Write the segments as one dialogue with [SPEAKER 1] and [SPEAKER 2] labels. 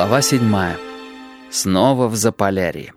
[SPEAKER 1] Глава 7. Снова в Заполярье.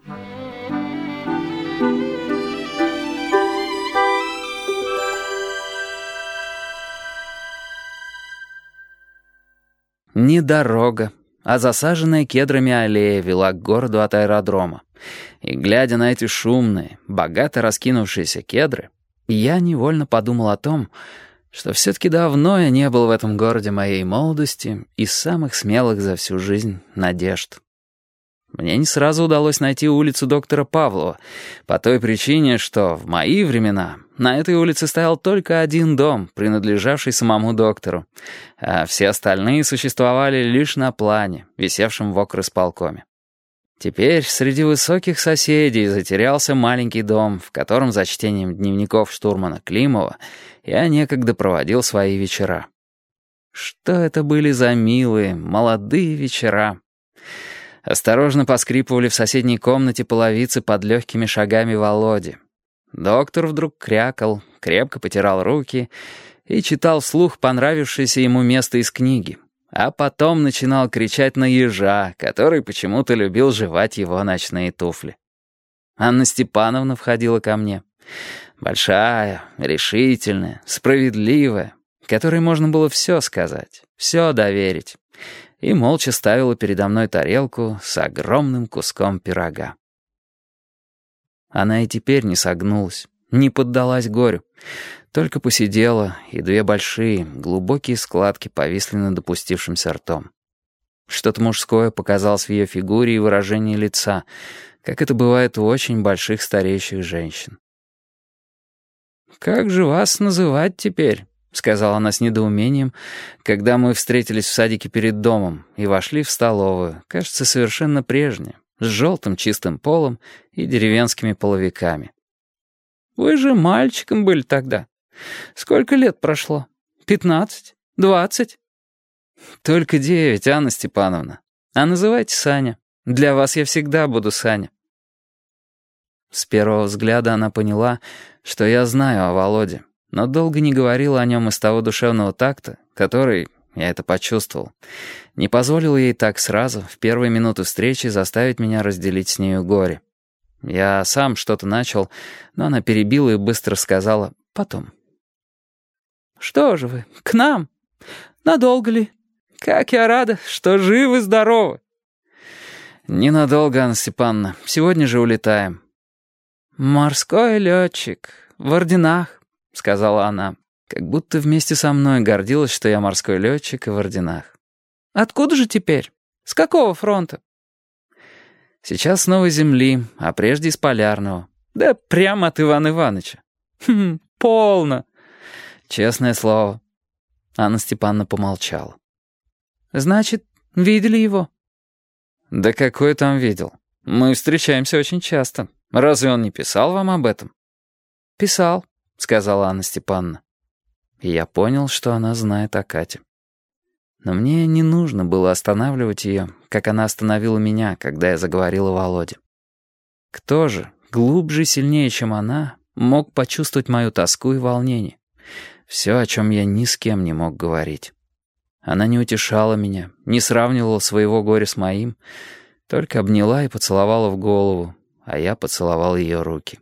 [SPEAKER 1] Не дорога, а засаженная кедрами аллея вела к городу от аэродрома. И, глядя на эти шумные, богато раскинувшиеся кедры, я невольно подумал о том, что все-таки давно я не был в этом городе моей молодости и самых смелых за всю жизнь надежд. Мне не сразу удалось найти улицу доктора Павлова, по той причине, что в мои времена на этой улице стоял только один дом, принадлежавший самому доктору, а все остальные существовали лишь на плане, висевшем в окрисполкоме. Теперь среди высоких соседей затерялся маленький дом, в котором за чтением дневников штурмана Климова я некогда проводил свои вечера. Что это были за милые, молодые вечера! Осторожно поскрипывали в соседней комнате половицы под легкими шагами Володи. Доктор вдруг крякал, крепко потирал руки и читал вслух понравившееся ему место из книги. А потом начинал кричать на ежа, который почему-то любил жевать его ночные туфли. Анна Степановна входила ко мне. Большая, решительная, справедливая, которой можно было все сказать, все доверить. И молча ставила передо мной тарелку с огромным куском пирога. Она и теперь не согнулась, не поддалась горю. Только посидела, и две большие, глубокие складки повисли над опустившимся ртом. Что-то мужское показалось в ее фигуре и выражении лица, как это бывает у очень больших стареющих женщин. «Как же вас называть теперь?» — сказала она с недоумением, когда мы встретились в садике перед домом и вошли в столовую, кажется, совершенно прежнюю, с желтым чистым полом и деревенскими половиками. «Вы же мальчиком были тогда. Сколько лет прошло? 15? 20? «Только 9, Анна Степановна. А называйте Саня. Для вас я всегда буду Саня». С первого взгляда она поняла, что я знаю о Володе, но долго не говорила о нем из того душевного такта, который, я это почувствовал, не позволил ей так сразу, в первые минуты встречи, заставить меня разделить с нею горе. Я сам что-то начал, но она перебила и быстро сказала «потом». «Что же вы, к нам? Надолго ли? Как я рада, что живы-здоровы!» «Ненадолго, Анна Степановна. Сегодня же улетаем». «Морской летчик, в орденах», — сказала она, как будто вместе со мной гордилась, что я морской летчик и в орденах. «Откуда же теперь? С какого фронта?» «Сейчас с Новой Земли, а прежде из Полярного». «Да прямо от Ивана Ивановича». «Полно». «Честное слово». Анна Степановна помолчала. «Значит, видели его?» «Да какой там видел? Мы встречаемся очень часто. Разве он не писал вам об этом?» «Писал», — сказала Анна Степановна. И я понял, что она знает о Кате. Но мне не нужно было останавливать ее, как она остановила меня, когда я заговорил о Володе. Кто же, глубже и сильнее, чем она, мог почувствовать мою тоску и волнение? Все, о чем я ни с кем не мог говорить. Она не утешала меня, не сравнивала своего горя с моим, только обняла и поцеловала в голову, а я поцеловал ее руки.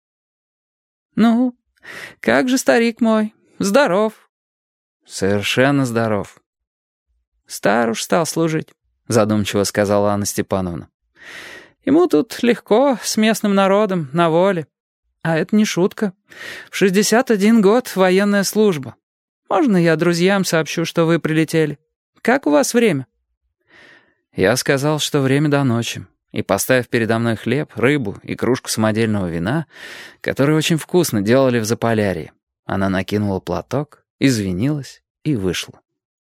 [SPEAKER 1] «Ну, как же старик мой? Здоров?» «Совершенно здоров». «Стар уж стал служить», — задумчиво сказала Анна Степановна. «Ему тут легко, с местным народом, на воле. А это не шутка. В 61 год военная служба. Можно я друзьям сообщу, что вы прилетели? Как у вас время?» Я сказал, что время до ночи, и, поставив передо мной хлеб, рыбу и кружку самодельного вина, которые очень вкусно делали в Заполярье, она накинула платок, извинилась и вышла.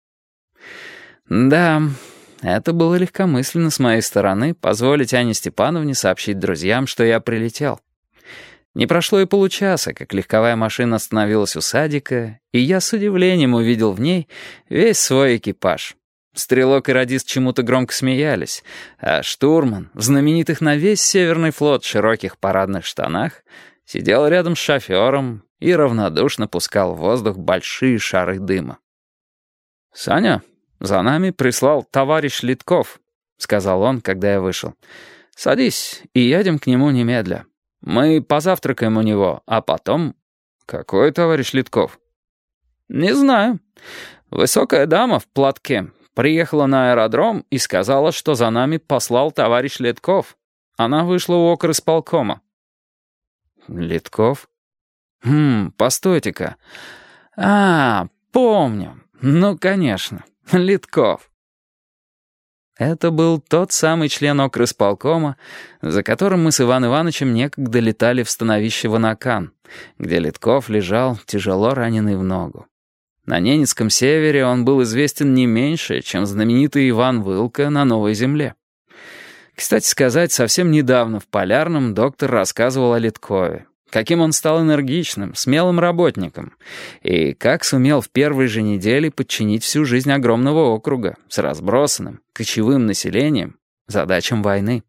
[SPEAKER 1] Да, это было легкомысленно с моей стороны позволить Анне Степановне сообщить друзьям, что я прилетел. Не прошло и получаса, как легковая машина остановилась у садика, и я с удивлением увидел в ней весь свой экипаж. Стрелок и радист чему-то громко смеялись, а штурман, в знаменитых на весь Северный флот широких парадных штанах, сидел рядом с шофером и равнодушно пускал в воздух большие шары дыма. «Саня, за нами прислал товарищ Литков», — сказал он, когда я вышел. «Садись и едем к нему немедля. Мы позавтракаем у него, а потом...» «Какой товарищ Литков?» «Не знаю. Высокая дама в платке приехала на аэродром и сказала, что за нами послал товарищ Литков. Она вышла у окрисполкома». «Литков? Постойте-ка. Помню. Ну, конечно, Литков». Это был тот самый член окрисполкома, за которым мы с Иван Ивановичем некогда летали в становище Ванакан, где Литков лежал, тяжело раненый в ногу. На Ненецком севере он был известен не меньше, чем знаменитый Иван Вылка на Новой Земле. Кстати сказать, совсем недавно в Полярном доктор рассказывал о Литкове, каким он стал энергичным, смелым работником, и как сумел в первой же неделе подчинить всю жизнь огромного округа с разбросанным, кочевым населением задачам войны.